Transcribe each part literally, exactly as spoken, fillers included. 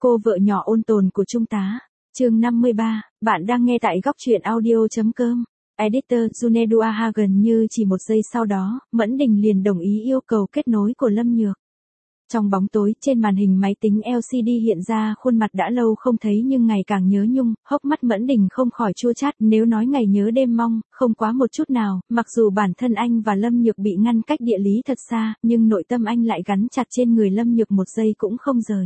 cô vợ nhỏ ôn tồn của Trung tá. Chương năm mươi ba, bạn đang nghe tại góc truyện audio.com. Editor Junedua Hagen. Như chỉ một giây sau đó, Mẫn Đình liền đồng ý yêu cầu kết nối của Lâm Nhược. Trong bóng tối, trên màn hình máy tính lờ xê đê hiện ra khuôn mặt đã lâu không thấy nhưng ngày càng nhớ nhung, hốc mắt Mẫn Đình không khỏi chua chát. Nếu nói ngày nhớ đêm mong, không quá một chút nào, mặc dù bản thân anh và Lâm Nhược bị ngăn cách địa lý thật xa, nhưng nội tâm anh lại gắn chặt trên người Lâm Nhược một giây cũng không rời.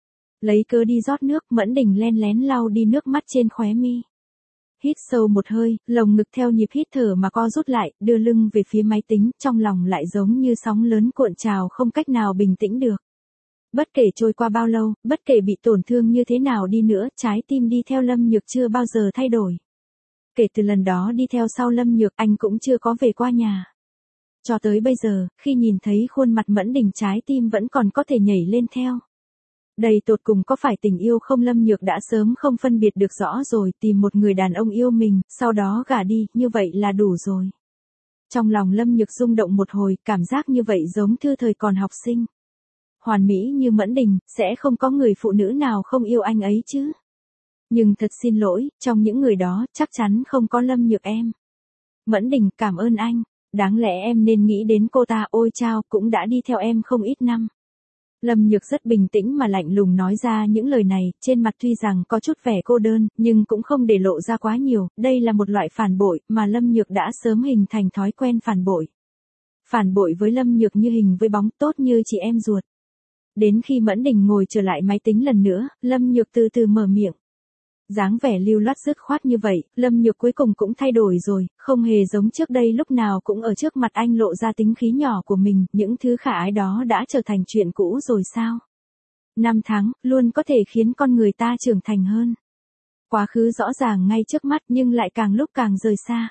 Lấy cớ đi rót nước, Mẫn Đình len lén lau đi nước mắt trên khóe mi. Hít sâu một hơi, lồng ngực theo nhịp hít thở mà co rút lại, đưa lưng về phía máy tính, trong lòng lại giống như sóng lớn cuộn trào không cách nào bình tĩnh được. Bất kể trôi qua bao lâu, bất kể bị tổn thương như thế nào đi nữa, trái tim đi theo Lâm Nhược chưa bao giờ thay đổi. Kể từ lần đó đi theo sau Lâm Nhược, anh cũng chưa có về qua nhà. Cho tới bây giờ, khi nhìn thấy khuôn mặt Mẫn Đình, trái tim vẫn còn có thể nhảy lên theo. Đây tột cùng có phải tình yêu không? Lâm Nhược đã sớm không phân biệt được rõ rồi, tìm một người đàn ông yêu mình, sau đó gả đi, như vậy là đủ rồi. Trong lòng Lâm Nhược rung động một hồi, cảm giác như vậy giống như thời còn học sinh. Hoàn mỹ như Mẫn Đình, sẽ không có người phụ nữ nào không yêu anh ấy chứ. Nhưng thật xin lỗi, trong những người đó, chắc chắn không có Lâm Nhược em. Mẫn Đình, cảm ơn anh, đáng lẽ em nên nghĩ đến cô ta, ôi chao, cũng đã đi theo em không ít năm. Lâm Nhược rất bình tĩnh mà lạnh lùng nói ra những lời này, trên mặt tuy rằng có chút vẻ cô đơn, nhưng cũng không để lộ ra quá nhiều, đây là một loại phản bội, mà Lâm Nhược đã sớm hình thành thói quen phản bội. Phản bội với Lâm Nhược như hình với bóng, tốt như chị em ruột. Đến khi Mẫn Đình ngồi trở lại máy tính lần nữa, Lâm Nhược từ từ mở miệng. Dáng vẻ lưu loát dứt khoát như vậy, Lâm Nhược cuối cùng cũng thay đổi rồi, không hề giống trước đây lúc nào cũng ở trước mặt anh lộ ra tính khí nhỏ của mình, những thứ khả ái đó đã trở thành chuyện cũ rồi sao? Năm tháng, luôn có thể khiến con người ta trưởng thành hơn. Quá khứ rõ ràng ngay trước mắt nhưng lại càng lúc càng rời xa.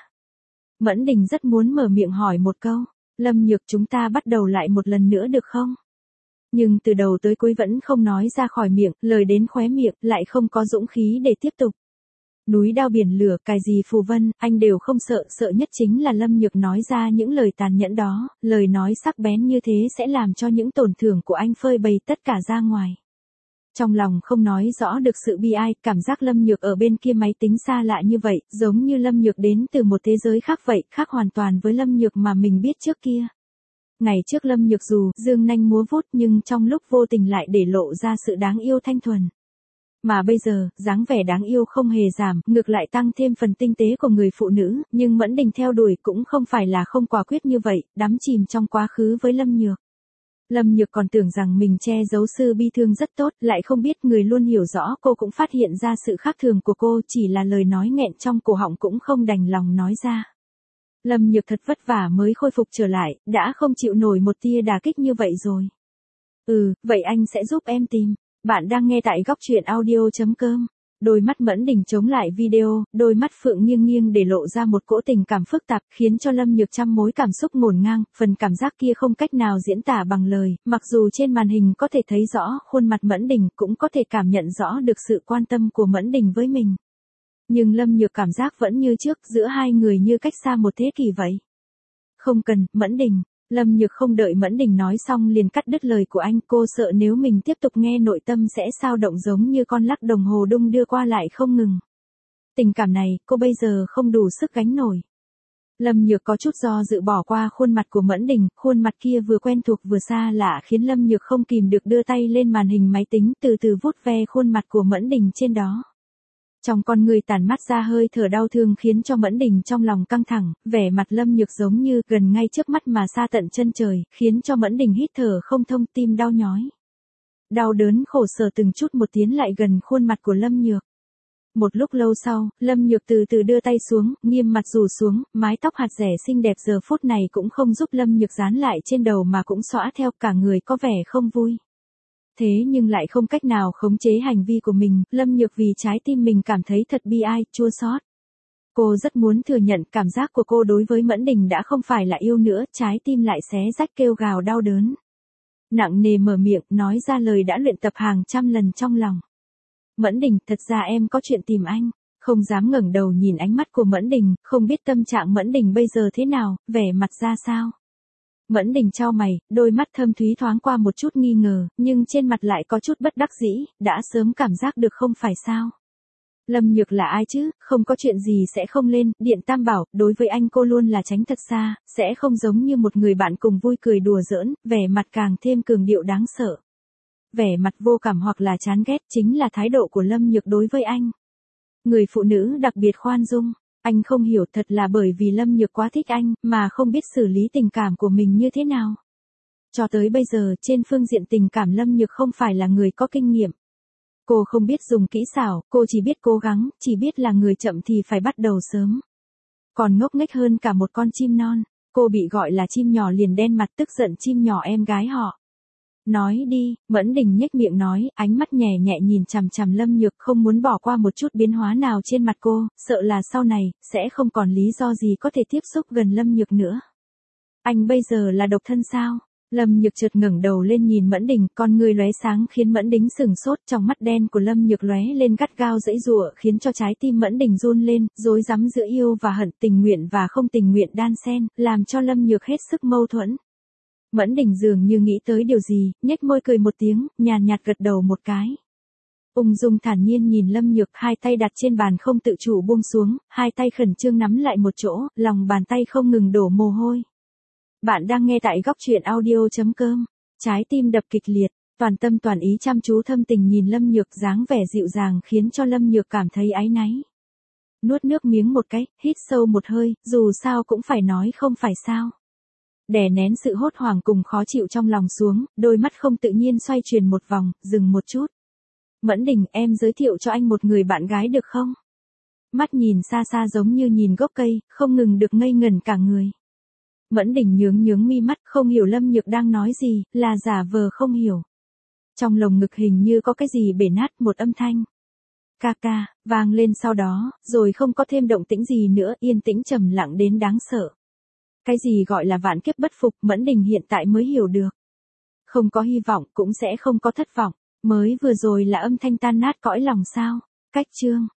Mẫn Đình rất muốn mở miệng hỏi một câu, Lâm Nhược, chúng ta bắt đầu lại một lần nữa được không? Nhưng từ đầu tới cuối vẫn không nói ra khỏi miệng, lời đến khóe miệng, lại không có dũng khí để tiếp tục. Núi đao biển lửa, cài gì phù vân, anh đều không sợ, sợ nhất chính là Lâm Nhược nói ra những lời tàn nhẫn đó, lời nói sắc bén như thế sẽ làm cho những tổn thương của anh phơi bày tất cả ra ngoài. Trong lòng không nói rõ được sự bi ai, cảm giác Lâm Nhược ở bên kia máy tính xa lạ như vậy, giống như Lâm Nhược đến từ một thế giới khác vậy, khác hoàn toàn với Lâm Nhược mà mình biết trước kia. Ngày trước Lâm Nhược dù dương nanh múa vuốt nhưng trong lúc vô tình lại để lộ ra sự đáng yêu thanh thuần. Mà bây giờ, dáng vẻ đáng yêu không hề giảm, ngược lại tăng thêm phần tinh tế của người phụ nữ, nhưng Mẫn Đình theo đuổi cũng không phải là không quả quyết như vậy, đắm chìm trong quá khứ với Lâm Nhược. Lâm Nhược còn tưởng rằng mình che giấu sự bi thương rất tốt, lại không biết người luôn hiểu rõ cô cũng phát hiện ra sự khác thường của cô, chỉ là lời nói nghẹn trong cổ họng cũng không đành lòng nói ra. Lâm Nhược thật vất vả mới khôi phục trở lại, đã không chịu nổi một tia đả kích như vậy rồi. Ừ, vậy anh sẽ giúp em tìm. Bạn đang nghe tại góc truyện audio.com. Đôi mắt Mẫn Đình chống lại video, đôi mắt phượng nghiêng nghiêng để lộ ra một cỗ tình cảm phức tạp, khiến cho Lâm Nhược trăm mối cảm xúc ngổn ngang, phần cảm giác kia không cách nào diễn tả bằng lời, mặc dù trên màn hình có thể thấy rõ khuôn mặt Mẫn Đình, cũng có thể cảm nhận rõ được sự quan tâm của Mẫn Đình với mình. Nhưng Lâm Nhược cảm giác vẫn như trước, giữa hai người như cách xa một thế kỷ vậy. Không cần, Mẫn Đình. Lâm Nhược không đợi Mẫn Đình nói xong liền cắt đứt lời của anh, cô sợ nếu mình tiếp tục nghe nội tâm sẽ xao động giống như con lắc đồng hồ đung đưa qua lại không ngừng. Tình cảm này, cô bây giờ không đủ sức gánh nổi. Lâm Nhược có chút do dự bỏ qua khuôn mặt của Mẫn Đình, khuôn mặt kia vừa quen thuộc vừa xa lạ khiến Lâm Nhược không kìm được đưa tay lên màn hình máy tính, từ từ vuốt ve khuôn mặt của Mẫn Đình trên đó. Trong con người tản mắt ra hơi thở đau thương khiến cho Mẫn Đình trong lòng căng thẳng, vẻ mặt Lâm Nhược giống như gần ngay trước mắt mà xa tận chân trời, khiến cho Mẫn Đình hít thở không thông, tim đau nhói. Đau đớn khổ sở từng chút một tiến lại gần khuôn mặt của Lâm Nhược. Một lúc lâu sau, Lâm Nhược từ từ đưa tay xuống, nghiêm mặt rủ xuống, mái tóc hạt rẻ xinh đẹp giờ phút này cũng không giúp Lâm Nhược dán lại trên đầu mà cũng xõa theo, cả người có vẻ không vui. Thế nhưng lại không cách nào khống chế hành vi của mình, Lâm Nhược vì trái tim mình cảm thấy thật bi ai, chua xót. Cô rất muốn thừa nhận cảm giác của cô đối với Mẫn Đình đã không phải là yêu nữa, trái tim lại xé rách kêu gào đau đớn. Nặng nề mở miệng, nói ra lời đã luyện tập hàng trăm lần trong lòng. Mẫn Đình, thật ra em có chuyện tìm anh. Không dám ngẩng đầu nhìn ánh mắt của Mẫn Đình, không biết tâm trạng Mẫn Đình bây giờ thế nào, vẻ mặt ra sao. Mẫn Đình chau mày, đôi mắt thâm thúy thoáng qua một chút nghi ngờ, nhưng trên mặt lại có chút bất đắc dĩ, đã sớm cảm giác được không phải sao. Lâm Nhược là ai chứ, không có chuyện gì sẽ không lên, Điện Tam bảo, đối với anh cô luôn là tránh thật xa, sẽ không giống như một người bạn cùng vui cười đùa giỡn, vẻ mặt càng thêm cường điệu đáng sợ. Vẻ mặt vô cảm hoặc là chán ghét chính là thái độ của Lâm Nhược đối với anh. Người phụ nữ đặc biệt khoan dung, anh không hiểu thật là bởi vì Lâm Nhược quá thích anh, mà không biết xử lý tình cảm của mình như thế nào. Cho tới bây giờ, trên phương diện tình cảm Lâm Nhược không phải là người có kinh nghiệm. Cô không biết dùng kỹ xảo, cô chỉ biết cố gắng, chỉ biết là người chậm thì phải bắt đầu sớm. Còn ngốc nghếch hơn cả một con chim non, cô bị gọi là chim nhỏ liền đen mặt tức giận chim nhỏ em gái họ. Nói đi, Mẫn Đình nhếch miệng nói, ánh mắt nhẹ nhẹ nhìn chằm chằm Lâm Nhược không muốn bỏ qua một chút biến hóa nào trên mặt cô, sợ là sau này, sẽ không còn lý do gì có thể tiếp xúc gần Lâm Nhược nữa. Anh bây giờ là độc thân sao? Lâm Nhược chợt ngẩng đầu lên nhìn Mẫn Đình, con người lóe sáng khiến Mẫn Đình sửng sốt, trong mắt đen của Lâm Nhược lóe lên gắt gao dãy dụa khiến cho trái tim Mẫn Đình run lên, rối rắm giữa yêu và hận, tình nguyện và không tình nguyện đan xen, làm cho Lâm Nhược hết sức mâu thuẫn. Mẫn Đình dường như nghĩ tới điều gì, nhếch môi cười một tiếng, nhàn nhạt gật đầu một cái. Ung dung thản nhiên nhìn Lâm Nhược, hai tay đặt trên bàn không tự chủ buông xuống, hai tay khẩn trương nắm lại một chỗ, lòng bàn tay không ngừng đổ mồ hôi. Bạn đang nghe tại góc truyện audio chấm com. Trái tim đập kịch liệt, toàn tâm toàn ý chăm chú thâm tình nhìn Lâm Nhược, dáng vẻ dịu dàng khiến cho Lâm Nhược cảm thấy áy náy. Nuốt nước miếng một cái, hít sâu một hơi, dù sao cũng phải nói không phải sao. Đè nén sự hốt hoảng cùng khó chịu trong lòng xuống, đôi mắt không tự nhiên xoay chuyển một vòng, dừng một chút. Mẫn Đình, em giới thiệu cho anh một người bạn gái được không? Mắt nhìn xa xa giống như nhìn gốc cây, không ngừng được ngây ngẩn cả người. Mẫn Đình nhướng nhướng mi mắt, không hiểu Lâm Nhược đang nói gì, là giả vờ không hiểu. Trong lồng ngực hình như có cái gì bể nát, một âm thanh. Ca ca, vang lên sau đó, rồi không có thêm động tĩnh gì nữa, yên tĩnh trầm lặng đến đáng sợ. Cái gì gọi là vạn kiếp bất phục, Mẫn Đình hiện tại mới hiểu được. Không có hy vọng, cũng sẽ không có thất vọng, mới vừa rồi là âm thanh tan nát cõi lòng sao. Cách chương.